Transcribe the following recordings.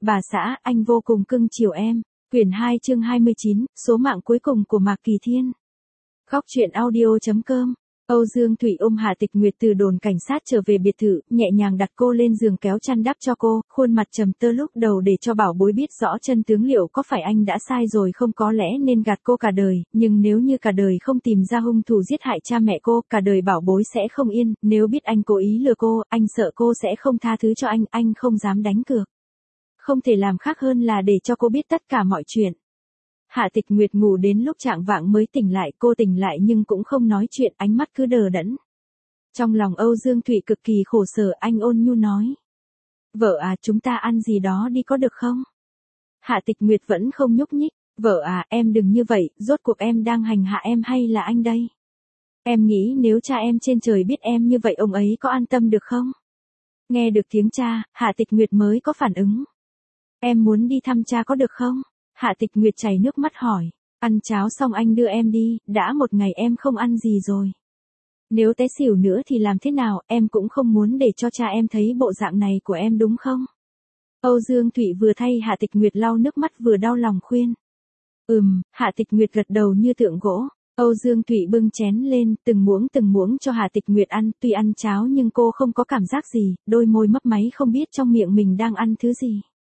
bà xã, anh vô cùng cưng chiều em. Quyển 2 chương 29, số mạng cuối cùng của Mạc Kỳ Thiên. Góc truyện audio.com. Âu Dương Thụy ôm Hạ Tịch Nguyệt từ đồn cảnh sát trở về biệt thự, nhẹ nhàng đặt cô lên giường kéo chăn đắp cho cô, khuôn mặt trầm tơ lúc đầu để cho bảo bối biết rõ chân tướng liệu có phải anh đã sai rồi không, có lẽ nên gạt cô cả đời, nhưng nếu như cả đời không tìm ra hung thủ giết hại cha mẹ cô, cả đời bảo bối sẽ không yên, nếu biết anh cố ý lừa cô, anh sợ cô sẽ không tha thứ cho anh không dám đánh cược. Không thể làm khác hơn là để cho cô biết tất cả mọi chuyện. Hạ Tịch Nguyệt ngủ đến lúc chạng vạng mới tỉnh lại, cô tỉnh lại nhưng cũng không nói chuyện, ánh mắt cứ đờ đẫn. Trong lòng Âu Dương Thụy cực kỳ khổ sở, anh ôn nhu nói. Vợ à, chúng ta ăn gì đó đi có được không? Hạ Tịch Nguyệt vẫn không nhúc nhích. Vợ à, em đừng như vậy, rốt cuộc em đang hành hạ em hay là anh đây? Em nghĩ nếu cha em trên trời biết em như vậy ông ấy có an tâm được không? Nghe được tiếng cha, Hạ Tịch Nguyệt mới có phản ứng. Em muốn đi thăm cha có được không? Hạ Tịch Nguyệt chảy nước mắt hỏi. Ăn cháo xong anh đưa em đi, đã một ngày em không ăn gì rồi. Nếu té xỉu nữa thì làm thế nào, em cũng không muốn để cho cha em thấy bộ dạng này của em đúng không? Âu Dương Thụy vừa thay Hạ Tịch Nguyệt lau nước mắt vừa đau lòng khuyên. Hạ Tịch Nguyệt gật đầu như tượng gỗ. Âu Dương Thụy bưng chén lên, từng muỗng cho Hạ Tịch Nguyệt ăn, tuy ăn cháo nhưng cô không có cảm giác gì, đôi môi mấp máy không biết trong miệng mình đang ăn thứ gì.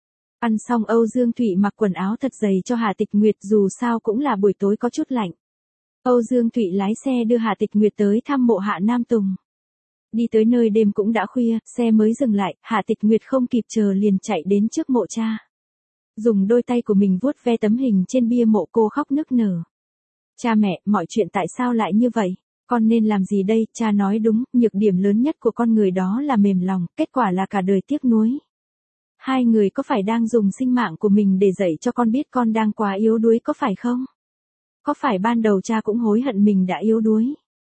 Ăn xong Âu Dương Thụy mặc quần áo thật dày cho Hạ Tịch Nguyệt, dù sao cũng là buổi tối có chút lạnh. Âu Dương Thụy lái xe đưa Hạ Tịch Nguyệt tới thăm mộ Hạ Nam Tùng. Đi tới nơi đêm cũng đã khuya, xe mới dừng lại, Hạ Tịch Nguyệt không kịp chờ liền chạy đến trước mộ cha. Dùng đôi tay của mình vuốt ve tấm hình trên bia mộ, cô khóc nức nở. Cha mẹ, mọi chuyện tại sao lại như vậy? Con nên làm gì đây? Cha nói đúng, nhược điểm lớn nhất của con người đó là mềm lòng, kết quả là cả đời tiếc nuối. Hai người có phải đang dùng sinh mạng của mình để dạy cho con biết con đang quá yếu đuối có phải không? Có phải ban đầu cha cũng hối hận mình đã yếu đuối?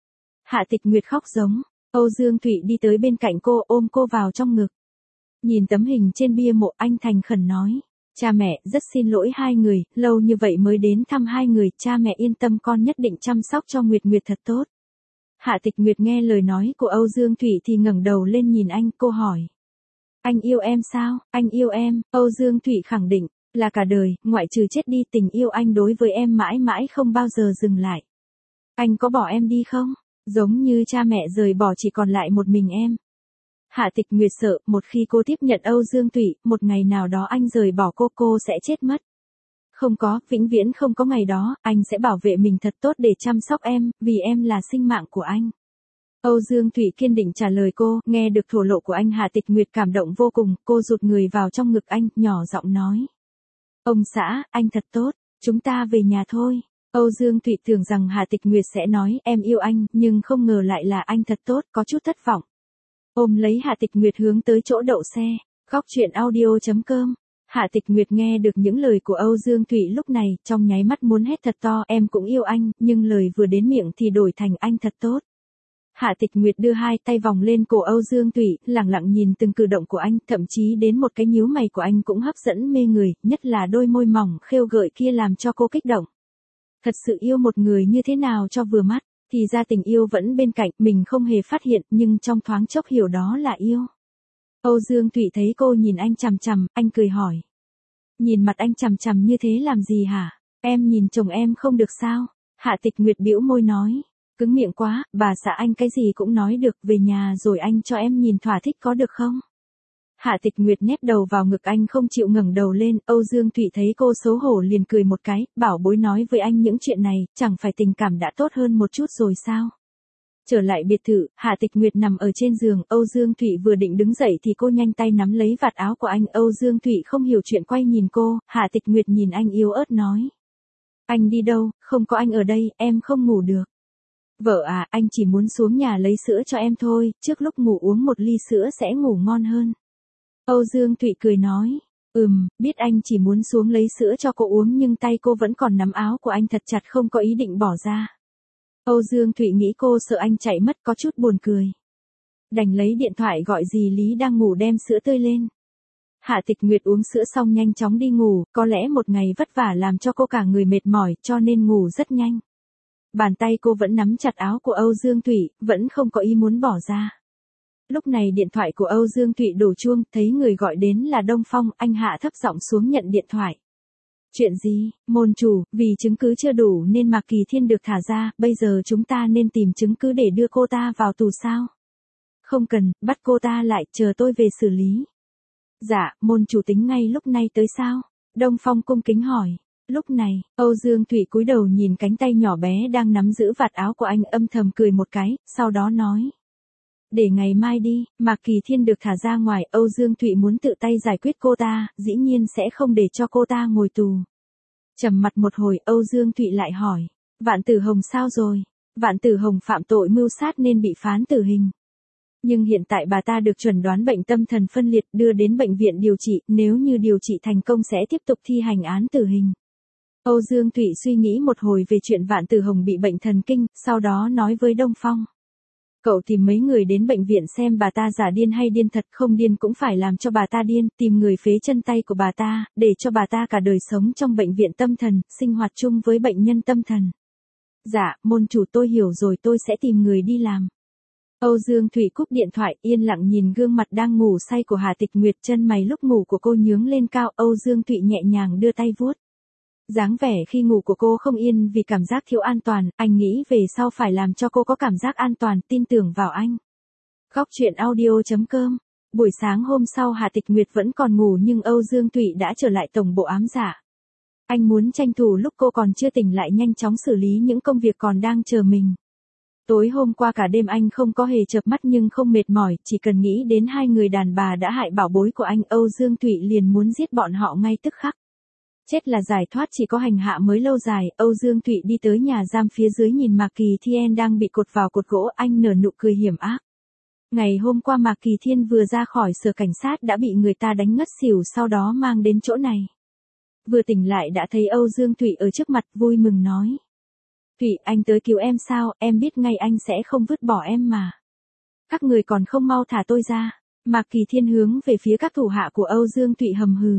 Hạ Tịch Nguyệt khóc giống. Âu Dương Thụy đi tới bên cạnh cô, ôm cô vào trong ngực. Nhìn tấm hình trên bia mộ, anh thành khẩn nói. Cha mẹ, rất xin lỗi hai người, lâu như vậy mới đến thăm hai người, cha mẹ yên tâm con nhất định chăm sóc cho Nguyệt Nguyệt thật tốt. Hạ Tịch Nguyệt nghe lời nói của Âu Dương Thụy thì ngẩng đầu lên nhìn anh, cô hỏi. Anh yêu em sao? Anh yêu em, Âu Dương Thụy khẳng định, là cả đời, ngoại trừ chết đi, tình yêu anh đối với em mãi mãi không bao giờ dừng lại. Anh có bỏ em đi không? Giống như cha mẹ rời bỏ chỉ còn lại một mình em. Hạ Tịch Nguyệt sợ, một khi cô tiếp nhận Âu Dương Thụy, một ngày nào đó anh rời bỏ cô sẽ chết mất. Không có, vĩnh viễn không có ngày đó, anh sẽ bảo vệ mình thật tốt để chăm sóc em, vì em là sinh mạng của anh. Âu Dương Thụy kiên định trả lời cô, nghe được thổ lộ của anh Hạ Tịch Nguyệt cảm động vô cùng, cô rụt người vào trong ngực anh, nhỏ giọng nói. Ông xã, anh thật tốt, chúng ta về nhà thôi. Âu Dương Thụy tưởng rằng Hạ Tịch Nguyệt sẽ nói em yêu anh, nhưng không ngờ lại là anh thật tốt, có chút thất vọng. Ôm lấy Hạ Tịch Nguyệt hướng tới chỗ đậu xe. Góc truyện audio.com. Hạ Tịch Nguyệt nghe được những lời của Âu Dương Thụy lúc này, trong nháy mắt muốn hét thật to, em cũng yêu anh, nhưng lời vừa đến miệng thì đổi thành anh thật tốt. Hạ Tịch Nguyệt đưa hai tay vòng lên cổ Âu Dương Thụy, lặng lặng nhìn từng cử động của anh, thậm chí đến một cái nhíu mày của anh cũng hấp dẫn mê người, nhất là đôi môi mỏng khêu gợi kia làm cho cô kích động. Thật sự yêu một người như thế nào cho vừa mắt, thì ra tình yêu vẫn bên cạnh, mình không hề phát hiện, nhưng trong thoáng chốc hiểu đó là yêu. Âu Dương Thụy thấy cô nhìn anh chằm chằm, anh cười hỏi. Nhìn mặt anh chằm chằm như thế làm gì hả? Em nhìn chồng em không được sao? Hạ Tịch Nguyệt bĩu môi nói. Cứng miệng quá, bà xã anh cái gì cũng nói được, về nhà rồi anh cho em nhìn thỏa thích có được không? Hạ Tịch Nguyệt nép đầu vào ngực anh không chịu ngẩng đầu lên, Âu Dương Thụy thấy cô xấu hổ liền cười một cái, bảo bối nói với anh những chuyện này, chẳng phải tình cảm đã tốt hơn một chút rồi sao? Trở lại biệt thự, Hạ Tịch Nguyệt nằm ở trên giường, Âu Dương Thụy vừa định đứng dậy thì cô nhanh tay nắm lấy vạt áo của anh, Âu Dương Thụy không hiểu chuyện quay nhìn cô, Hạ Tịch Nguyệt nhìn anh yếu ớt nói. Anh đi đâu, không có anh ở đây, em không ngủ được. Vợ à, anh chỉ muốn xuống nhà lấy sữa cho em thôi, trước lúc ngủ uống một ly sữa sẽ ngủ ngon hơn. Âu Dương Thụy cười nói, biết anh chỉ muốn xuống lấy sữa cho cô uống nhưng tay cô vẫn còn nắm áo của anh thật chặt không có ý định bỏ ra. Âu Dương Thụy nghĩ cô sợ anh chạy mất có chút buồn cười. Đành lấy điện thoại gọi dì Lý đang ngủ đem sữa tươi lên. Hạ Tịch Nguyệt uống sữa xong nhanh chóng đi ngủ, có lẽ một ngày vất vả làm cho cô cả người mệt mỏi cho nên ngủ rất nhanh. Bàn tay cô vẫn nắm chặt áo của Âu Dương Thụy, vẫn không có ý muốn bỏ ra. Lúc này điện thoại của Âu Dương Thụy đổ chuông, thấy người gọi đến là Đông Phong, anh hạ thấp giọng xuống nhận điện thoại. Chuyện gì, môn chủ, vì chứng cứ chưa đủ nên Mạc Kỳ Thiên được thả ra, bây giờ chúng ta nên tìm chứng cứ để đưa cô ta vào tù sao? Không cần, bắt cô ta lại, chờ tôi về xử lý. Dạ, môn chủ tính ngay lúc này tới sao? Đông Phong cung kính hỏi. Lúc này, Âu Dương Thụy cúi đầu nhìn cánh tay nhỏ bé đang nắm giữ vạt áo của anh, âm thầm cười một cái, sau đó nói. Để ngày mai đi, Mạc Kỳ Thiên được thả ra ngoài, Âu Dương Thụy muốn tự tay giải quyết cô ta, dĩ nhiên sẽ không để cho cô ta ngồi tù. Trầm mặt một hồi, Âu Dương Thụy lại hỏi. Vạn Tử Hồng sao rồi? Vạn Tử Hồng phạm tội mưu sát nên bị phán tử hình. Nhưng hiện tại bà ta được chẩn đoán bệnh tâm thần phân liệt, đưa đến bệnh viện điều trị, nếu như điều trị thành công sẽ tiếp tục thi hành án tử hình. Âu Dương Thụy suy nghĩ một hồi về chuyện Vạn Tử Hồng bị bệnh thần kinh, sau đó nói với Đông Phong. Cậu tìm mấy người đến bệnh viện xem bà ta giả điên hay điên thật, không điên cũng phải làm cho bà ta điên, tìm người phế chân tay của bà ta, để cho bà ta cả đời sống trong bệnh viện tâm thần, sinh hoạt chung với bệnh nhân tâm thần. Dạ, môn chủ tôi hiểu rồi, tôi sẽ tìm người đi làm. Âu Dương Thụy cúp điện thoại, yên lặng nhìn gương mặt đang ngủ say của Hà Tịch Nguyệt, chân mày lúc ngủ của cô nhướng lên cao, Âu Dương Thụy nhẹ nhàng đưa tay vuốt. Dáng vẻ khi ngủ của cô không yên vì cảm giác thiếu an toàn, anh nghĩ về sau phải làm cho cô có cảm giác an toàn, tin tưởng vào anh. Góc truyện audio.com. Buổi sáng hôm sau Hà Tịch Nguyệt vẫn còn ngủ nhưng Âu Dương Thụy đã trở lại tổng bộ ám dạ. Anh muốn tranh thủ lúc cô còn chưa tỉnh lại nhanh chóng xử lý những công việc còn đang chờ mình. Tối hôm qua cả đêm anh không có hề chợp mắt nhưng không mệt mỏi, chỉ cần nghĩ đến hai người đàn bà đã hại bảo bối của anh, Âu Dương Thụy liền muốn giết bọn họ ngay tức khắc. Chết là giải thoát, chỉ có hành hạ mới lâu dài. Âu Dương Thụy đi tới nhà giam phía dưới nhìn Mạc Kỳ Thiên đang bị cột vào cột gỗ, anh nở nụ cười hiểm ác. Ngày hôm qua Mạc Kỳ Thiên vừa ra khỏi sở cảnh sát đã bị người ta đánh ngất xỉu, sau đó mang đến chỗ này. Vừa tỉnh lại đã thấy Âu Dương Thụy ở trước mặt, vui mừng nói. Thụy, anh tới cứu em sao, em biết ngay anh sẽ không vứt bỏ em mà. Các người còn không mau thả tôi ra. Mạc Kỳ Thiên hướng về phía các thủ hạ của Âu Dương Thụy hầm hừ.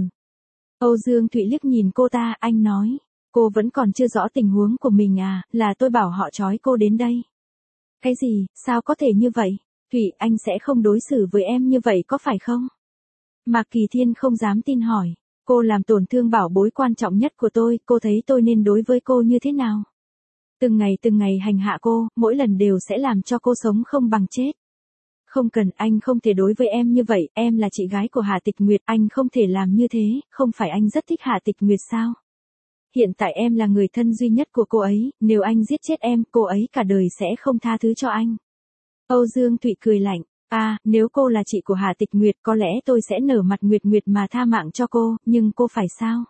Âu Dương Thụy liếc nhìn cô ta, anh nói. Cô vẫn còn chưa rõ tình huống của mình à, là tôi bảo họ trói cô đến đây. Cái gì, sao có thể như vậy? Thụy, anh sẽ không đối xử với em như vậy có phải không? Mạc Kỳ Thiên không dám tin hỏi. Cô làm tổn thương bảo bối quan trọng nhất của tôi, cô thấy tôi nên đối với cô như thế nào? Từng ngày hành hạ cô, mỗi lần đều sẽ làm cho cô sống không bằng chết. Không cần, anh không thể đối với em như vậy, em là chị gái của Hà Tịch Nguyệt, anh không thể làm như thế, không phải anh rất thích Hà Tịch Nguyệt sao? Hiện tại em là người thân duy nhất của cô ấy, nếu anh giết chết em, cô ấy cả đời sẽ không tha thứ cho anh. Âu Dương Thụy cười lạnh, nếu cô là chị của Hà Tịch Nguyệt có lẽ tôi sẽ nở mặt Nguyệt mà tha mạng cho cô, nhưng cô phải sao?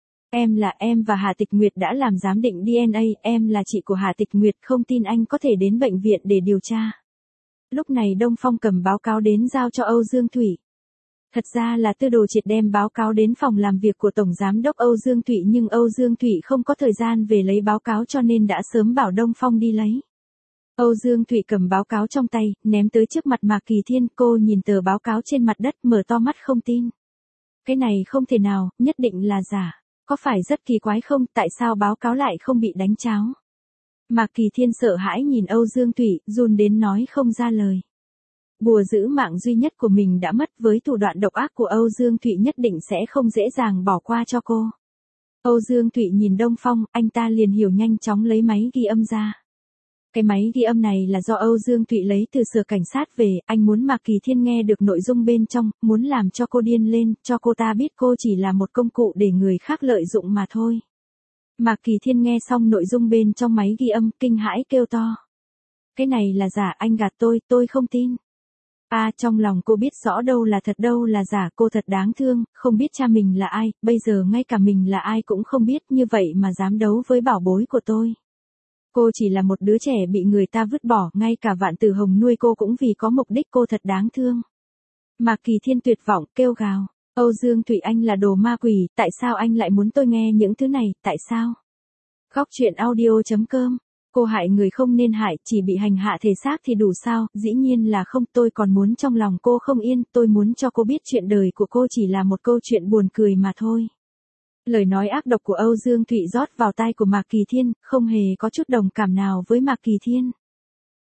Em và Hà Tịch Nguyệt đã làm giám định DNA, em là chị của Hà Tịch Nguyệt, không tin anh có thể đến bệnh viện để điều tra. Lúc này Đông Phong cầm báo cáo đến giao cho Âu Dương Thụy. Thật ra là Tư Đồ Triệt đem báo cáo đến phòng làm việc của Tổng Giám đốc Âu Dương Thụy nhưng Âu Dương Thụy không có thời gian về lấy báo cáo cho nên đã sớm bảo Đông Phong đi lấy. Âu Dương Thụy cầm báo cáo trong tay, ném tới trước mặt Mạc Kỳ Thiên, cô nhìn tờ báo cáo trên mặt đất mở to mắt không tin. Cái này không thể nào, nhất định là giả. Có phải rất kỳ quái không, tại sao báo cáo lại không bị đánh tráo? Mạc Kỳ Thiên sợ hãi nhìn Âu Dương Thụy, run đến nói không ra lời. Bùa giữ mạng duy nhất của mình đã mất, với thủ đoạn độc ác của Âu Dương Thụy nhất định sẽ không dễ dàng bỏ qua cho cô. Âu Dương Thụy nhìn Đông Phong, anh ta liền hiểu nhanh chóng lấy máy ghi âm ra. Cái máy ghi âm này là do Âu Dương Thụy lấy từ sở cảnh sát về, anh muốn Mạc Kỳ Thiên nghe được nội dung bên trong, muốn làm cho cô điên lên, cho cô ta biết cô chỉ là một công cụ để người khác lợi dụng mà thôi. Mạc Kỳ Thiên nghe xong nội dung bên trong máy ghi âm, kinh hãi kêu to. Cái này là giả, anh gạt tôi không tin. Trong lòng cô biết rõ đâu là thật đâu là giả, cô thật đáng thương, không biết cha mình là ai, bây giờ ngay cả mình là ai cũng không biết, như vậy mà dám đấu với bảo bối của tôi. Cô chỉ là một đứa trẻ bị người ta vứt bỏ, ngay cả Vạn Tử Hồng nuôi cô cũng vì có mục đích, cô thật đáng thương. Mạc Kỳ Thiên tuyệt vọng, kêu gào. Âu Dương Thụy, anh là đồ ma quỷ, tại sao anh lại muốn tôi nghe những thứ này, tại sao? Góc truyện audio.com. Cô hại người không nên hại, chỉ bị hành hạ thể xác thì đủ sao, dĩ nhiên là không, tôi còn muốn trong lòng cô không yên, tôi muốn cho cô biết chuyện đời của cô chỉ là một câu chuyện buồn cười mà thôi. Lời nói ác độc của Âu Dương Thụy rót vào tai của Mạc Kỳ Thiên, không hề có chút đồng cảm nào với Mạc Kỳ Thiên.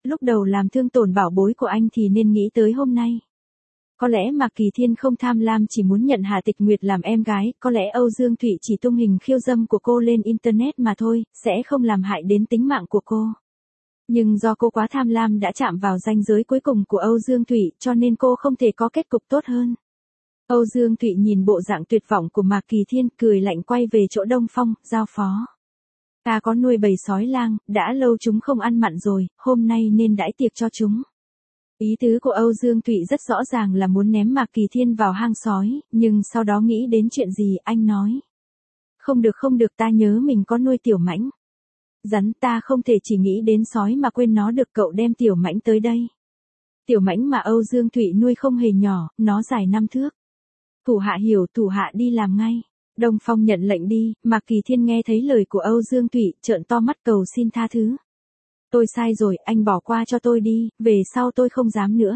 Lúc đầu làm thương tổn bảo bối của anh thì nên nghĩ tới hôm nay. Có lẽ Mạc Kỳ Thiên không tham lam chỉ muốn nhận Hà Tịch Nguyệt làm em gái, có lẽ Âu Dương Thụy chỉ tung hình khiêu dâm của cô lên Internet mà thôi, sẽ không làm hại đến tính mạng của cô. Nhưng do cô quá tham lam đã chạm vào ranh giới cuối cùng của Âu Dương Thụy cho nên cô không thể có kết cục tốt hơn. Âu Dương Thụy nhìn bộ dạng tuyệt vọng của Mạc Kỳ Thiên cười lạnh quay về chỗ Đông Phong, giao phó. Ta có nuôi bầy sói lang, đã lâu chúng không ăn mặn rồi, hôm nay nên đãi tiệc cho chúng. Ý tứ của Âu Dương Thụy rất rõ ràng là muốn ném Mạc Kỳ Thiên vào hang sói, nhưng sau đó nghĩ đến chuyện gì anh nói. Không được ta nhớ mình có nuôi tiểu mãnh. Rắn ta không thể chỉ nghĩ đến sói mà quên nó được cậu đem tiểu mãnh tới đây. Tiểu mãnh mà Âu Dương Thụy nuôi không hề nhỏ, nó dài 5 thước. Thủ hạ hiểu, thủ hạ đi làm ngay. Đông Phong nhận lệnh đi, Mạc Kỳ Thiên nghe thấy lời của Âu Dương Thụy, trợn to mắt cầu xin tha thứ. Tôi sai rồi, anh bỏ qua cho tôi đi, về sau tôi không dám nữa.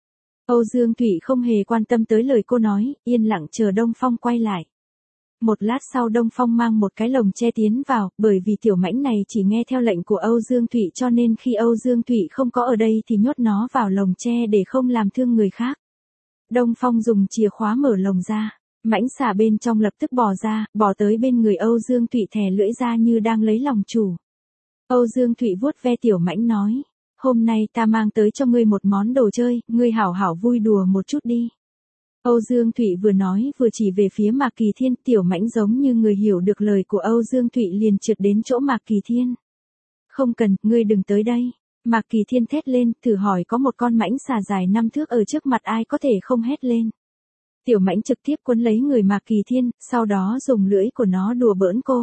Âu Dương Thụy không hề quan tâm tới lời cô nói, yên lặng chờ Đông Phong quay lại. Một lát sau Đông Phong mang một cái lồng tre tiến vào, bởi vì tiểu mãnh này chỉ nghe theo lệnh của Âu Dương Thụy cho nên khi Âu Dương Thụy không có ở đây thì nhốt nó vào lồng tre để không làm thương người khác. Đông Phong dùng chìa khóa mở lồng ra, mãnh xà bên trong lập tức bò ra, bò tới bên người Âu Dương Thụy thè lưỡi ra như đang lấy lòng chủ. Âu Dương Thụy vuốt ve tiểu mãnh nói, hôm nay ta mang tới cho ngươi một món đồ chơi, ngươi hảo hảo vui đùa một chút đi. Âu Dương Thụy vừa nói vừa chỉ về phía Mạc Kỳ Thiên, tiểu mãnh giống như người hiểu được lời của Âu Dương Thụy liền trượt đến chỗ Mạc Kỳ Thiên. Không cần, ngươi đừng tới đây. Mạc Kỳ Thiên thét lên, thử hỏi có một con mãnh xà dài 5 thước ở trước mặt ai có thể không hét lên. Tiểu mãnh trực tiếp quấn lấy người Mạc Kỳ Thiên, sau đó dùng lưỡi của nó đùa bỡn cô.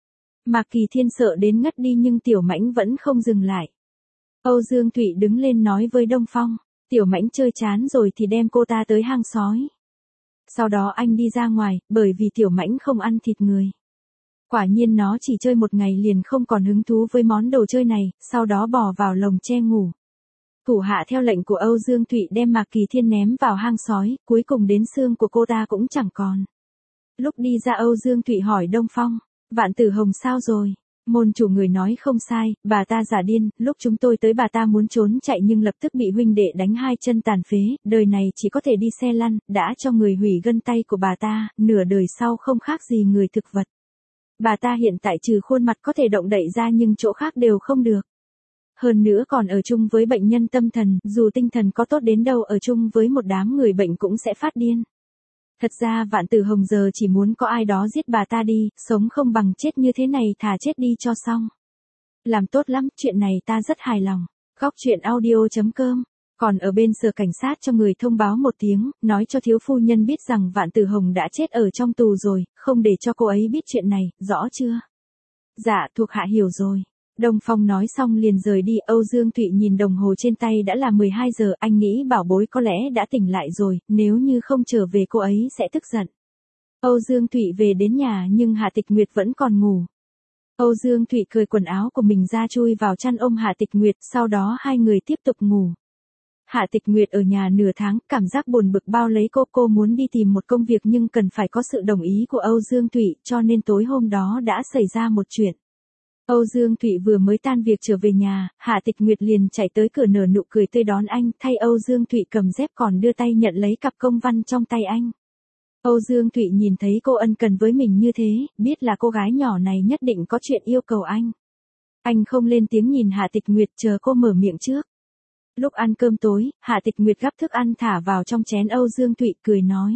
Mạc Kỳ Thiên sợ đến ngất đi nhưng tiểu mãnh vẫn không dừng lại. Âu Dương Thụy đứng lên nói với Đông Phong, tiểu mãnh chơi chán rồi thì đem cô ta tới hang sói. Sau đó anh đi ra ngoài, bởi vì tiểu mãnh không ăn thịt người. Quả nhiên nó chỉ chơi một ngày liền không còn hứng thú với món đồ chơi này, sau đó bỏ vào lồng tre ngủ. Thủ hạ theo lệnh của Âu Dương Thụy đem Mạc Kỳ Thiên ném vào hang sói, cuối cùng đến xương của cô ta cũng chẳng còn. Lúc đi ra Âu Dương Thụy hỏi Đông Phong, Vạn Tử Hồng sao rồi? Môn chủ người nói không sai, bà ta giả điên, lúc chúng tôi tới bà ta muốn trốn chạy nhưng lập tức bị huynh đệ đánh 2 chân tàn phế, đời này chỉ có thể đi xe lăn, đã cho người hủy gân tay của bà ta, nửa đời sau không khác gì người thực vật. Bà ta hiện tại trừ khuôn mặt có thể động đậy ra nhưng chỗ khác đều không được. Hơn nữa còn ở chung với bệnh nhân tâm thần, dù tinh thần có tốt đến đâu ở chung với một đám người bệnh cũng sẽ phát điên. Thật ra Vạn Tử Hồng giờ chỉ muốn có ai đó giết bà ta đi, sống không bằng chết như thế này thà chết đi cho xong. Làm tốt lắm, chuyện này ta rất hài lòng. Góc truyện audio.com. Còn ở bên sở cảnh sát cho người thông báo một tiếng, nói cho thiếu phu nhân biết rằng Vạn Tử Hồng đã chết ở trong tù rồi, không để cho cô ấy biết chuyện này, rõ chưa? Dạ, thuộc hạ hiểu rồi. Đông Phong nói xong liền rời đi. Âu Dương Thụy nhìn đồng hồ trên tay đã là 12 giờ, anh nghĩ bảo bối có lẽ đã tỉnh lại rồi, nếu như không trở về cô ấy sẽ tức giận. Âu Dương Thụy về đến nhà nhưng Hạ Tịch Nguyệt vẫn còn ngủ. Âu Dương Thụy cởi quần áo của mình ra chui vào chăn ôm Hạ Tịch Nguyệt, sau đó hai người tiếp tục ngủ. Hạ Tịch Nguyệt ở nhà nửa tháng, cảm giác buồn bực bao lấy cô muốn đi tìm một công việc nhưng cần phải có sự đồng ý của Âu Dương Thụy, cho nên tối hôm đó đã xảy ra một chuyện. Âu Dương Thụy vừa mới tan việc trở về nhà, Hạ Tịch Nguyệt liền chạy tới cửa nở nụ cười tươi đón anh, thay Âu Dương Thụy cầm dép còn đưa tay nhận lấy cặp công văn trong tay anh. Âu Dương Thụy nhìn thấy cô ân cần với mình như thế, biết là cô gái nhỏ này nhất định có chuyện yêu cầu anh. Anh không lên tiếng nhìn Hạ Tịch Nguyệt chờ cô mở miệng trước. Lúc ăn cơm tối, Hạ Tịch Nguyệt gắp thức ăn thả vào trong chén Âu Dương Thụy cười nói.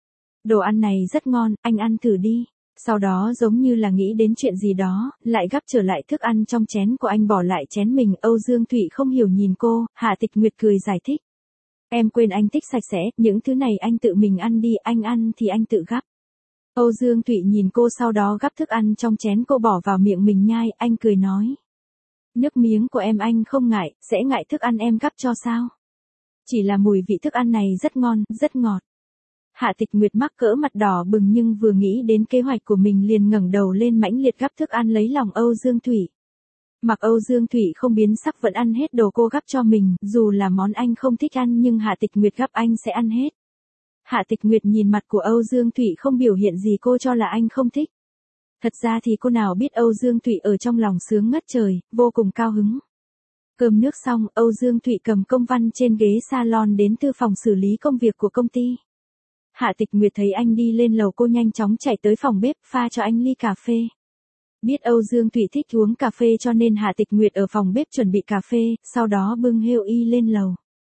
Đồ ăn này rất ngon, anh ăn thử đi. Sau đó giống như là nghĩ đến chuyện gì đó, lại gắp trở lại thức ăn trong chén của anh bỏ lại chén mình. Âu Dương Thụy không hiểu nhìn cô, Hạ Tịch Nguyệt cười giải thích. Em quên anh thích sạch sẽ, những thứ này anh tự mình ăn đi, anh ăn thì anh tự gắp. Âu Dương Thụy nhìn cô sau đó gắp thức ăn trong chén cô bỏ vào miệng mình nhai, anh cười nói. Nước miếng của em anh không ngại, sẽ ngại thức ăn em gắp cho sao? Chỉ là mùi vị thức ăn này rất ngon, rất ngọt. Hạ Tịch Nguyệt mắc cỡ mặt đỏ bừng nhưng vừa nghĩ đến kế hoạch của mình liền ngẩng đầu lên mãnh liệt gắp thức ăn lấy lòng Âu Dương Thụy. Mặc Âu Dương Thụy không biến sắc vẫn ăn hết đồ cô gắp cho mình, dù là món anh không thích ăn nhưng Hạ Tịch Nguyệt gắp anh sẽ ăn hết. Hạ Tịch Nguyệt nhìn mặt của Âu Dương Thụy không biểu hiện gì cô cho là anh không thích. Thật ra thì cô nào biết Âu Dương Thụy ở trong lòng sướng ngất trời, vô cùng cao hứng. Cơm nước xong, Âu Dương Thụy cầm công văn trên ghế salon đến thư phòng xử lý công việc của công ty. Hạ Tịch Nguyệt thấy anh đi lên lầu, cô nhanh chóng chạy tới phòng bếp pha cho anh ly cà phê. Biết Âu Dương Thụy thích uống cà phê cho nên Hạ Tịch Nguyệt ở phòng bếp chuẩn bị cà phê, sau đó bưng heo y lên lầu.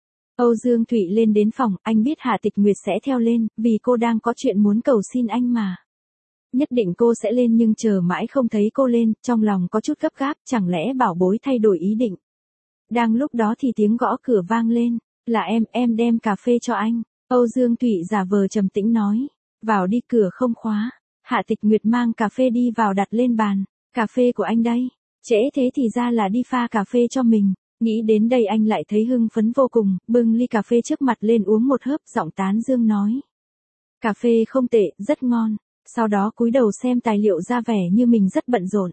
Âu Dương Thụy lên đến phòng, anh biết Hạ Tịch Nguyệt sẽ theo lên, vì cô đang có chuyện muốn cầu xin anh mà. Nhất định cô sẽ lên nhưng chờ mãi không thấy cô lên, trong lòng có chút gấp gáp, chẳng lẽ bảo bối thay đổi ý định. Đang lúc đó thì tiếng gõ cửa vang lên, là em đem cà phê cho anh. Âu Dương Thụy giả vờ trầm tĩnh nói, vào đi, cửa không khóa. Hạ Tịch Nguyệt mang cà phê đi vào đặt lên bàn, cà phê của anh đây, trễ thế thì ra là đi pha cà phê cho mình. Nghĩ đến đây anh lại thấy hưng phấn vô cùng, bưng ly cà phê trước mặt lên uống một hớp, giọng tán dương nói. Cà phê không tệ, rất ngon. Sau đó cúi đầu xem tài liệu ra vẻ như mình rất bận rộn.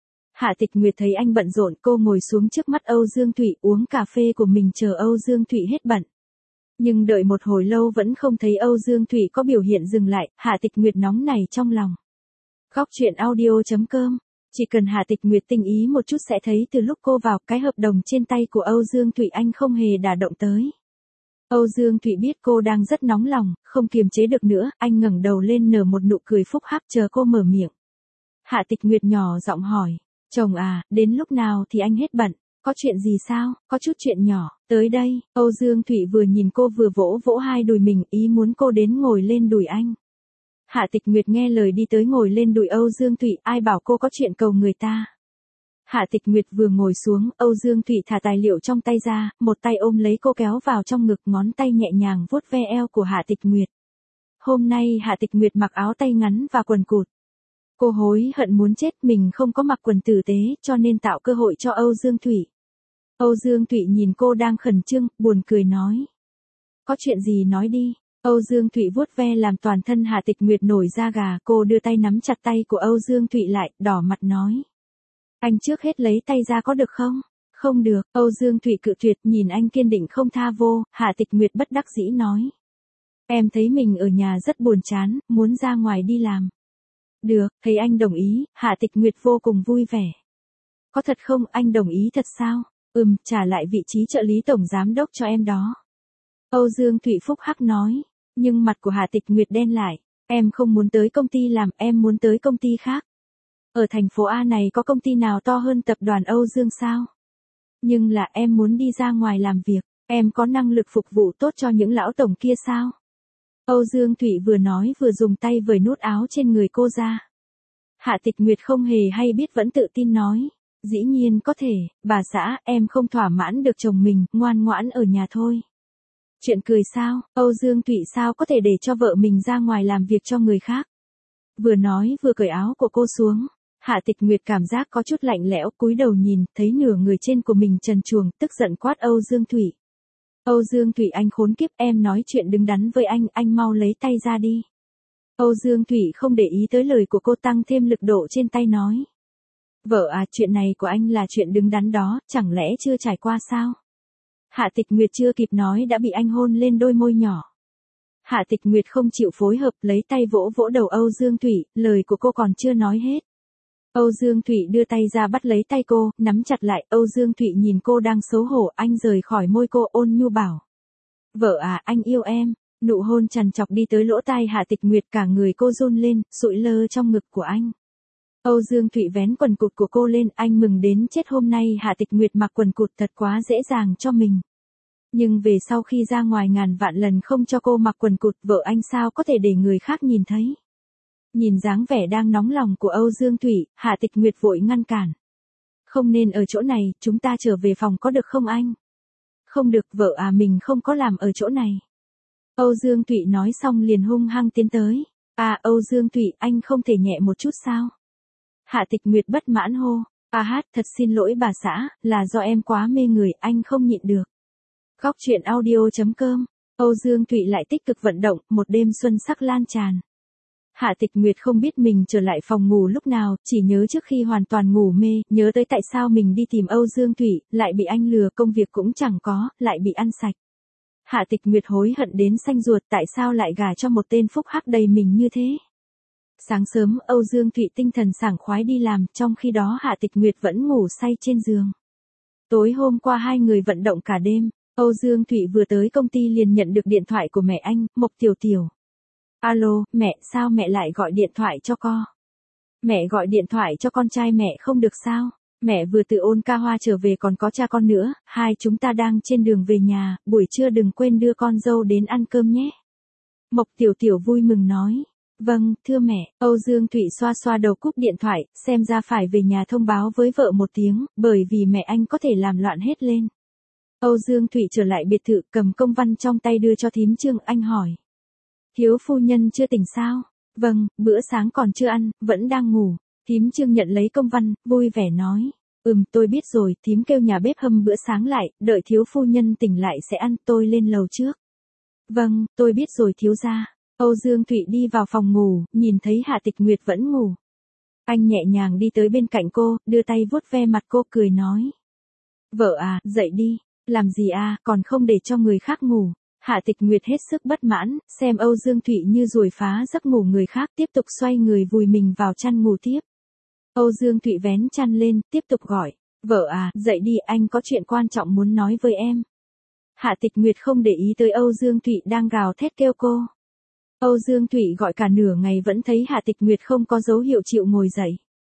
Hạ Tịch Nguyệt thấy anh bận rộn, cô ngồi xuống trước mắt Âu Dương Thụy uống cà phê của mình chờ Âu Dương Thụy hết bận. Nhưng đợi một hồi lâu vẫn không thấy Âu Dương Thụy có biểu hiện dừng lại, Hạ Tịch Nguyệt nóng nảy trong lòng. Góc truyện audio.com. Chỉ cần Hạ Tịch Nguyệt tinh ý một chút sẽ thấy từ lúc cô vào, cái hợp đồng trên tay của Âu Dương Thụy anh không hề đả động tới. Âu Dương Thụy biết cô đang rất nóng lòng, không kiềm chế được nữa, anh ngẩng đầu lên nở một nụ cười phúc hắc chờ cô mở miệng. Hạ Tịch Nguyệt nhỏ giọng hỏi, chồng à, đến lúc nào thì anh hết bận, có chuyện gì sao, có chút chuyện nhỏ, tới đây. Âu Dương Thụy vừa nhìn cô vừa vỗ vỗ hai đùi mình, ý muốn cô đến ngồi lên đùi anh. Hạ Tịch Nguyệt nghe lời đi tới ngồi lên đùi Âu Dương Thụy, ai bảo cô có chuyện cầu người ta. Hạ Tịch Nguyệt vừa ngồi xuống, Âu Dương Thụy thả tài liệu trong tay ra, một tay ôm lấy cô kéo vào trong ngực, ngón tay nhẹ nhàng vuốt ve eo của Hạ Tịch Nguyệt. Hôm nay Hạ Tịch Nguyệt mặc áo tay ngắn và quần cụt. Cô hối hận muốn chết, mình không có mặc quần tử tế, cho nên tạo cơ hội cho Âu Dương Thụy. Âu Dương Thụy nhìn cô đang khẩn trương, buồn cười nói. Có chuyện gì nói đi. Âu Dương Thụy vuốt ve làm toàn thân Hạ Tịch Nguyệt nổi da gà, cô đưa tay nắm chặt tay của Âu Dương Thụy lại, đỏ mặt nói. Anh trước hết lấy tay ra có được không? Không được, Âu Dương Thụy cự tuyệt, nhìn anh kiên định không tha vô, Hạ Tịch Nguyệt bất đắc dĩ nói. Em thấy mình ở nhà rất buồn chán, muốn ra ngoài đi làm. Được, thấy anh đồng ý, Hạ Tịch Nguyệt vô cùng vui vẻ. Có thật không, anh đồng ý thật sao? Trả lại vị trí trợ lý tổng giám đốc cho em đó. Âu Dương Thụy phúc hắc nói, nhưng mặt của Hạ Tịch Nguyệt đen lại, em không muốn tới công ty làm, em muốn tới công ty khác. Ở thành phố A này có công ty nào to hơn tập đoàn Âu Dương sao? Nhưng là em muốn đi ra ngoài làm việc, em có năng lực phục vụ tốt cho những lão tổng kia sao? Âu Dương Thụy vừa nói vừa dùng tay vời nút áo trên người cô ra. Hạ Tịch Nguyệt không hề hay biết vẫn tự tin nói. Dĩ nhiên có thể, bà xã, em không thỏa mãn được chồng mình, ngoan ngoãn ở nhà thôi. Chuyện cười sao, Âu Dương Thụy sao có thể để cho vợ mình ra ngoài làm việc cho người khác? Vừa nói vừa cởi áo của cô xuống. Hạ Tịch Nguyệt cảm giác có chút lạnh lẽo, cúi đầu nhìn, thấy nửa người trên của mình trần truồng, tức giận quát Âu Dương Thụy. Âu Dương Thụy anh khốn kiếp, em nói chuyện đứng đắn với anh mau lấy tay ra đi. Âu Dương Thụy không để ý tới lời của cô, tăng thêm lực độ trên tay nói. Vợ à, chuyện này của anh là chuyện đứng đắn đó, chẳng lẽ chưa trải qua sao? Hạ Tịch Nguyệt chưa kịp nói đã bị anh hôn lên đôi môi nhỏ. Hạ Tịch Nguyệt không chịu phối hợp, lấy tay vỗ vỗ đầu Âu Dương Thụy, lời của cô còn chưa nói hết. Âu Dương Thụy đưa tay ra bắt lấy tay cô, nắm chặt lại, Âu Dương Thụy nhìn cô đang xấu hổ, anh rời khỏi môi cô, ôn nhu bảo. Vợ à, anh yêu em. Nụ hôn trằn trọc đi tới lỗ tai Hạ Tịch Nguyệt, cả người cô run lên, sụi lơ trong ngực của anh. Âu Dương Thụy vén quần cụt của cô lên, anh mừng đến chết, hôm nay Hạ Tịch Nguyệt mặc quần cụt thật quá dễ dàng cho mình. Nhưng về sau khi ra ngoài ngàn vạn lần không cho cô mặc quần cụt, vợ anh sao có thể để người khác nhìn thấy. Nhìn dáng vẻ đang nóng lòng của Âu Dương Thụy, Hạ Tịch Nguyệt vội ngăn cản. Không nên ở chỗ này, chúng ta trở về phòng có được không anh? Không được, vợ à, mình không có làm ở chỗ này. Âu Dương Thụy nói xong liền hung hăng tiến tới. À, Âu Dương Thụy, anh không thể nhẹ một chút sao? Hạ Tịch Nguyệt bất mãn hô. Thật xin lỗi bà xã, là do em quá mê người, anh không nhịn được. Góc truyện audio.com. Âu Dương Thụy lại tích cực vận động, một đêm xuân sắc lan tràn. Hạ Tịch Nguyệt không biết mình trở lại phòng ngủ lúc nào, chỉ nhớ trước khi hoàn toàn ngủ mê, nhớ tới tại sao mình đi tìm Âu Dương Thụy, lại bị anh lừa, công việc cũng chẳng có, lại bị ăn sạch. Hạ Tịch Nguyệt hối hận đến xanh ruột, tại sao lại gả cho một tên phúc hắc đầy mình như thế. Sáng sớm, Âu Dương Thụy tinh thần sảng khoái đi làm, trong khi đó Hạ Tịch Nguyệt vẫn ngủ say trên giường. Tối hôm qua hai người vận động cả đêm, Âu Dương Thụy vừa tới công ty liền nhận được điện thoại của mẹ anh, Mộc Tiểu Tiểu. Alo, mẹ, sao mẹ lại gọi điện thoại cho con? Mẹ gọi điện thoại cho con trai mẹ không được sao? Mẹ vừa từ ôn ca hoa trở về còn có cha con nữa, hai chúng ta đang trên đường về nhà, buổi trưa đừng quên đưa con dâu đến ăn cơm nhé. Mộc Tiểu Tiểu vui mừng nói. Vâng, thưa mẹ, Âu Dương Thụy xoa xoa đầu cúp điện thoại, xem ra phải về nhà thông báo với vợ một tiếng, bởi vì mẹ anh có thể làm loạn hết lên. Âu Dương Thụy trở lại biệt thự cầm công văn trong tay đưa cho thím Trương, anh hỏi. Thiếu phu nhân chưa tỉnh sao? Vâng, bữa sáng còn chưa ăn, vẫn đang ngủ. Thím Trương nhận lấy công văn, vui vẻ nói. Tôi biết rồi, thím kêu nhà bếp hâm bữa sáng lại, đợi thiếu phu nhân tỉnh lại sẽ ăn, tôi lên lầu trước. Vâng, tôi biết rồi thiếu gia. Âu Dương Thụy đi vào phòng ngủ, nhìn thấy Hạ Tịch Nguyệt vẫn ngủ. Anh nhẹ nhàng đi tới bên cạnh cô, đưa tay vuốt ve mặt cô cười nói. Vợ à, dậy đi, làm gì à, còn không để cho người khác ngủ. Hạ Tịch Nguyệt hết sức bất mãn, xem Âu Dương Thụy như ruồi phá giấc ngủ người khác, tiếp tục xoay người vùi mình vào chăn ngủ tiếp. Âu Dương Thụy vén chăn lên, tiếp tục gọi. Vợ à, dậy đi, anh có chuyện quan trọng muốn nói với em. Hạ Tịch Nguyệt không để ý tới Âu Dương Thụy đang gào thét kêu cô. Âu Dương Thụy gọi cả nửa ngày vẫn thấy Hạ Tịch Nguyệt không có dấu hiệu chịu ngồi dậy.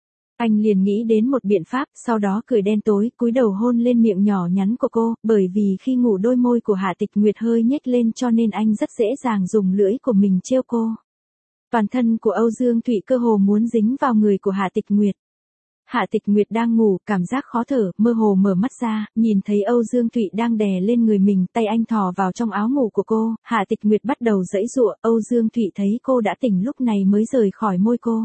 Anh liền nghĩ đến một biện pháp, sau đó cười đen tối, cúi đầu hôn lên miệng nhỏ nhắn của cô, bởi vì khi ngủ đôi môi của Hạ Tịch Nguyệt hơi nhếch lên cho nên anh rất dễ dàng dùng lưỡi của mình trêu cô. Toàn thân của Âu Dương Thụy cơ hồ muốn dính vào người của Hạ Tịch Nguyệt. Hạ Tịch Nguyệt đang ngủ, cảm giác khó thở, mơ hồ mở mắt ra, nhìn thấy Âu Dương Thụy đang đè lên người mình, tay anh thò vào trong áo ngủ của cô, Hạ Tịch Nguyệt bắt đầu giãy giụa, Âu Dương Thụy thấy cô đã tỉnh lúc này mới rời khỏi môi cô.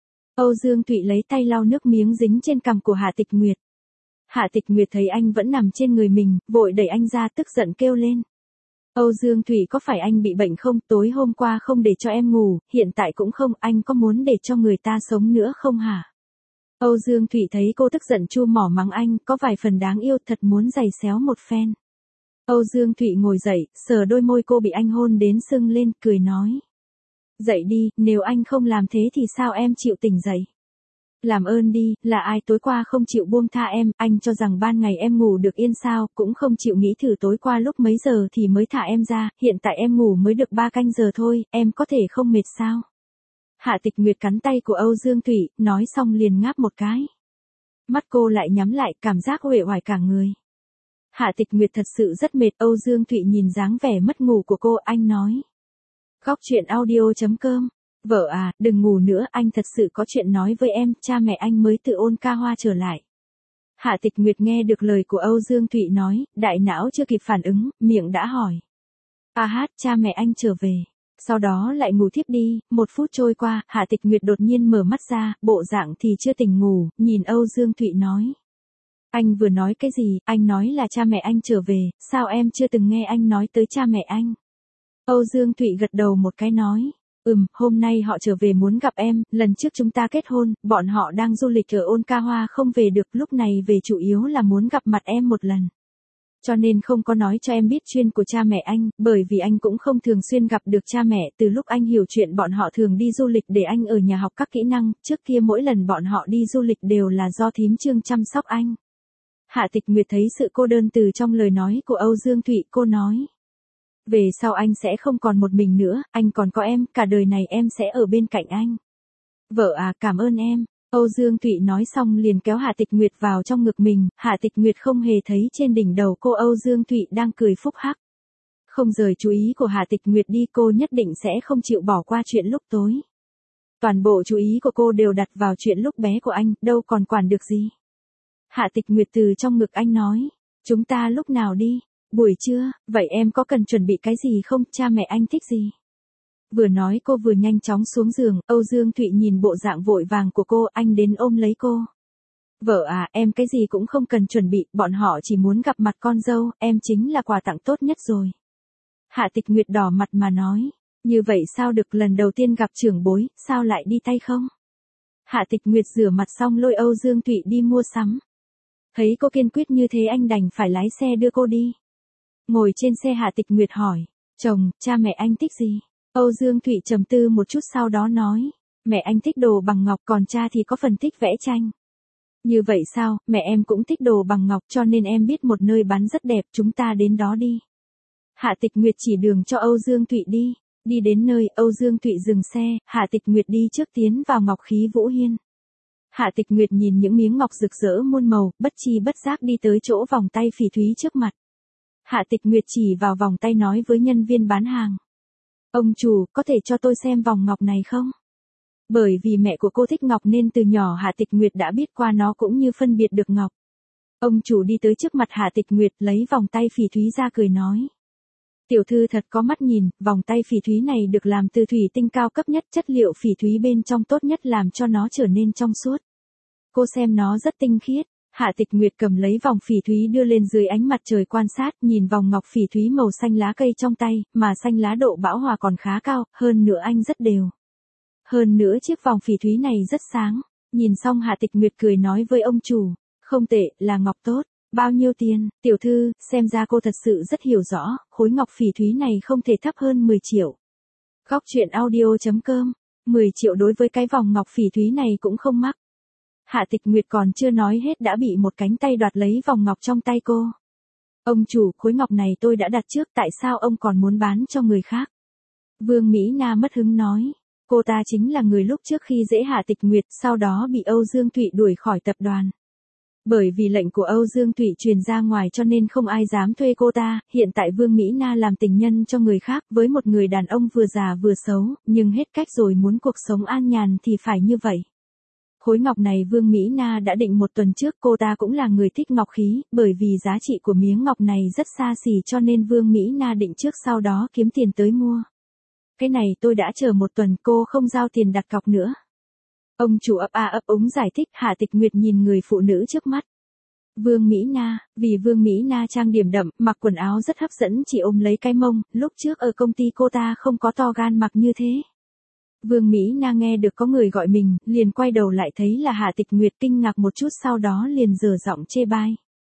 Âu Dương Thụy lấy tay lau nước miếng dính trên cằm của Hạ Tịch Nguyệt. Hạ Tịch Nguyệt thấy anh vẫn nằm trên người mình, vội đẩy anh ra tức giận kêu lên. Âu Dương Thụy, có phải anh bị bệnh không? Tối hôm qua không để cho em ngủ, hiện tại cũng không, anh có muốn để cho người ta sống nữa không hả? Âu Dương Thụy thấy cô tức giận chu mỏ mắng anh, có vài phần đáng yêu, thật muốn giày xéo một phen. Âu Dương Thụy ngồi dậy, sờ đôi môi cô bị anh hôn đến sưng lên, cười nói. Dậy đi, nếu anh không làm thế thì sao em chịu tỉnh dậy? Làm ơn đi, là ai tối qua không chịu buông tha em, anh cho rằng ban ngày em ngủ được yên sao, cũng không chịu nghĩ thử tối qua lúc mấy giờ thì mới thả em ra, hiện tại em ngủ mới được 3 canh giờ thôi, em có thể không mệt sao? Hạ Tịch Nguyệt cắn tay của Âu Dương Thụy, nói xong liền ngáp một cái. Mắt cô lại nhắm lại, cảm giác uể oải cả người. Hạ Tịch Nguyệt thật sự rất mệt, Âu Dương Thụy nhìn dáng vẻ mất ngủ của cô, anh nói. Góc truyện audio.com. Vợ à, đừng ngủ nữa, anh thật sự có chuyện nói với em, cha mẹ anh mới từ ôn ca hoa trở lại. Hạ Tịch Nguyệt nghe được lời của Âu Dương Thụy nói, đại não chưa kịp phản ứng, miệng đã hỏi. Cha mẹ anh trở về. Sau đó lại ngủ thiếp đi, 1 phút trôi qua, Hạ Tịch Nguyệt đột nhiên mở mắt ra, bộ dạng thì chưa tỉnh ngủ, nhìn Âu Dương Thụy nói. Anh vừa nói cái gì, anh nói là cha mẹ anh trở về, sao em chưa từng nghe anh nói tới cha mẹ anh? Âu Dương Thụy gật đầu một cái nói. Hôm nay họ trở về muốn gặp em, lần trước chúng ta kết hôn, bọn họ đang du lịch ở ôn ca hoa không về được, lúc này về chủ yếu là muốn gặp mặt em một lần. Cho nên không có nói cho em biết chuyện của cha mẹ anh, bởi vì anh cũng không thường xuyên gặp được cha mẹ, từ lúc anh hiểu chuyện bọn họ thường đi du lịch để anh ở nhà học các kỹ năng, trước kia mỗi lần bọn họ đi du lịch đều là do thím Trương chăm sóc anh. Hạ Tịch Nguyệt thấy sự cô đơn từ trong lời nói của Âu Dương Thụy, cô nói. Về sau anh sẽ không còn một mình nữa, anh còn có em, cả đời này em sẽ ở bên cạnh anh. Vợ à, cảm ơn em. Âu Dương Thụy nói xong liền kéo Hạ Tịch Nguyệt vào trong ngực mình, Hạ Tịch Nguyệt không hề thấy trên đỉnh đầu cô Âu Dương Thụy đang cười phúc hắc. Không rời chú ý của Hạ Tịch Nguyệt đi, cô nhất định sẽ không chịu bỏ qua chuyện lúc tối. Toàn bộ chú ý của cô đều đặt vào chuyện lúc bé của anh, đâu còn quản được gì. Hạ Tịch Nguyệt từ trong ngực anh nói, chúng ta lúc nào đi? Buổi trưa, vậy em có cần chuẩn bị cái gì không, cha mẹ anh thích gì? Vừa nói cô vừa nhanh chóng xuống giường, Âu Dương Thụy nhìn bộ dạng vội vàng của cô, anh đến ôm lấy cô. Vợ à, em cái gì cũng không cần chuẩn bị, bọn họ chỉ muốn gặp mặt con dâu, em chính là quà tặng tốt nhất rồi. Hạ Tịch Nguyệt đỏ mặt mà nói, như vậy sao được, lần đầu tiên gặp trưởng bối, sao lại đi tay không? Hạ Tịch Nguyệt rửa mặt xong lôi Âu Dương Thụy đi mua sắm. Thấy cô kiên quyết như thế anh đành phải lái xe đưa cô đi. Ngồi trên xe Hạ Tịch Nguyệt hỏi, chồng, cha mẹ anh thích gì? Âu Dương Thụy trầm tư một chút sau đó nói, mẹ anh thích đồ bằng ngọc, còn cha thì có phần thích vẽ tranh. Như vậy sao, mẹ em cũng thích đồ bằng ngọc cho nên em biết một nơi bán rất đẹp, chúng ta đến đó đi. Hạ Tịch Nguyệt chỉ đường cho Âu Dương Thụy đi. Đi đến nơi, Âu Dương Thụy dừng xe, Hạ Tịch Nguyệt đi trước tiến vào Ngọc Khí Vũ Hiên. Hạ Tịch Nguyệt nhìn những miếng ngọc rực rỡ muôn màu, bất chi bất giác đi tới chỗ vòng tay phỉ thúy trước mặt. Hạ Tịch Nguyệt chỉ vào vòng tay nói với nhân viên bán hàng. Ông chủ, có thể cho tôi xem vòng ngọc này không? Bởi vì mẹ của cô thích ngọc nên từ nhỏ Hạ Tịch Nguyệt đã biết qua nó cũng như phân biệt được ngọc. Ông chủ đi tới trước mặt Hạ Tịch Nguyệt lấy vòng tay phỉ thúy ra cười nói. Tiểu thư thật có mắt nhìn, vòng tay phỉ thúy này được làm từ thủy tinh cao cấp nhất, chất liệu phỉ thúy bên trong tốt nhất làm cho nó trở nên trong suốt. Cô xem nó rất tinh khiết. Hạ Tịch Nguyệt cầm lấy vòng phỉ thúy đưa lên dưới ánh mặt trời quan sát, nhìn vòng ngọc phỉ thúy màu xanh lá cây trong tay, mà xanh lá độ bão hòa còn khá cao, hơn nữa anh rất đều. Hơn nữa chiếc vòng phỉ thúy này rất sáng. Nhìn xong Hạ Tịch Nguyệt cười nói với ông chủ, không tệ, là ngọc tốt. Bao nhiêu tiền, tiểu thư, xem ra cô thật sự rất hiểu rõ, khối ngọc phỉ thúy này không thể thấp hơn 10 triệu. Góc truyện audio.com, 10 triệu đối với cái vòng ngọc phỉ thúy này cũng không mắc. Hạ Tịch Nguyệt còn chưa nói hết đã bị một cánh tay đoạt lấy vòng ngọc trong tay cô. Ông chủ, khối ngọc này tôi đã đặt trước, tại sao ông còn muốn bán cho người khác? Vương Mỹ Na mất hứng nói. Cô ta chính là người lúc trước khi dễ Hạ Tịch Nguyệt, sau đó bị Âu Dương Thụy đuổi khỏi tập đoàn. Bởi vì lệnh của Âu Dương Thụy truyền ra ngoài cho nên không ai dám thuê cô ta, hiện tại Vương Mỹ Na làm tình nhân cho người khác với một người đàn ông vừa già vừa xấu, nhưng hết cách rồi, muốn cuộc sống an nhàn thì phải như vậy. Khối ngọc này Vương Mỹ Na đã định một tuần trước, cô ta cũng là người thích ngọc khí, bởi vì giá trị của miếng ngọc này rất xa xỉ cho nên Vương Mỹ Na định trước sau đó kiếm tiền tới mua. Cái này tôi đã chờ một tuần, cô không giao tiền đặt cọc nữa. Ông chủ ấp a ấp úng giải thích. Hạ Tịch Nguyệt nhìn người phụ nữ trước mắt. Vương Mỹ Na, vì Vương Mỹ Na trang điểm đậm, mặc quần áo rất hấp dẫn, chỉ ôm lấy cái mông, lúc trước ở công ty cô ta không có to gan mặc như thế. Vương Mỹ Na nghe được có người gọi mình, liền quay đầu lại thấy là Hạ Tịch Nguyệt, kinh ngạc một chút sau đó liền dở giọng chê bai.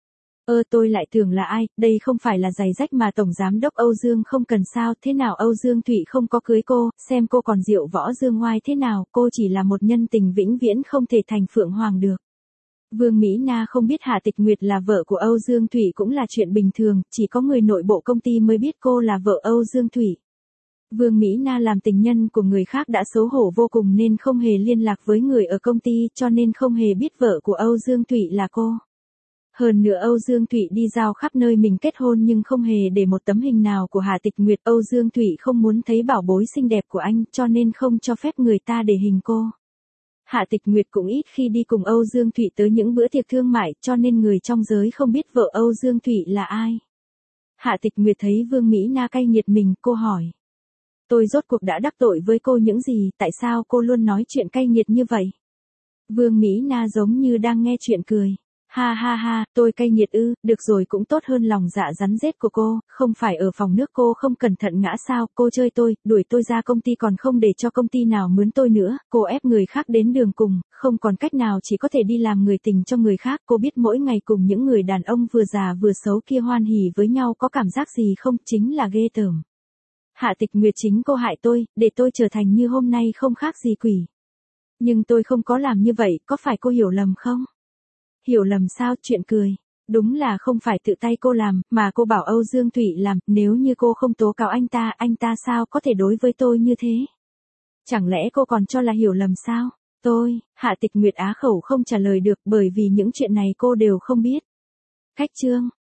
Tôi lại tưởng là ai, đây không phải là giày rách mà Tổng Giám đốc Âu Dương không cần sao, thế nào Âu Dương Thụy không có cưới cô, xem cô còn diệu võ dương ngoai thế nào, cô chỉ là một nhân tình vĩnh viễn không thể thành Phượng Hoàng được. Vương Mỹ Na không biết Hạ Tịch Nguyệt là vợ của Âu Dương Thụy cũng là chuyện bình thường, chỉ có người nội bộ công ty mới biết cô là vợ Âu Dương Thụy. Vương Mỹ Na làm tình nhân của người khác đã xấu hổ vô cùng nên không hề liên lạc với người ở công ty, cho nên không hề biết vợ của Âu Dương Thụy là cô. Hơn nữa Âu Dương Thụy đi giao khắp nơi mình kết hôn nhưng không hề để một tấm hình nào của Hạ Tịch Nguyệt. Âu Dương Thụy không muốn thấy bảo bối xinh đẹp của anh cho nên không cho phép người ta để hình cô. Hạ Tịch Nguyệt cũng ít khi đi cùng Âu Dương Thụy tới những bữa tiệc thương mại cho nên người trong giới không biết vợ Âu Dương Thụy là ai. Hạ Tịch Nguyệt thấy Vương Mỹ Na cay nghiệt mình, cô hỏi. Tôi rốt cuộc đã đắc tội với cô những gì, tại sao cô luôn nói chuyện cay nghiệt như vậy? Vương Mỹ Na giống như đang nghe chuyện cười. Ha ha ha, tôi cay nghiệt ư, được rồi, cũng tốt hơn lòng dạ rắn rết của cô, không phải ở phòng nước cô không cẩn thận ngã sao, cô chơi tôi, đuổi tôi ra công ty còn không để cho công ty nào mướn tôi nữa, cô ép người khác đến đường cùng, không còn cách nào chỉ có thể đi làm người tình cho người khác, cô biết mỗi ngày cùng những người đàn ông vừa già vừa xấu kia hoan hỉ với nhau có cảm giác gì không, chính là ghê tởm. Hạ Tịch Nguyệt, chính cô hại tôi, để tôi trở thành như hôm nay không khác gì quỷ. Nhưng tôi không có làm như vậy, có phải cô hiểu lầm không? Hiểu lầm sao, chuyện cười. Đúng là không phải tự tay cô làm, mà cô bảo Âu Dương Thụy làm, nếu như cô không tố cáo anh ta sao có thể đối với tôi như thế? Chẳng lẽ cô còn cho là hiểu lầm sao? Hạ Tịch Nguyệt á khẩu không trả lời được bởi vì những chuyện này cô đều không biết. Khách chương.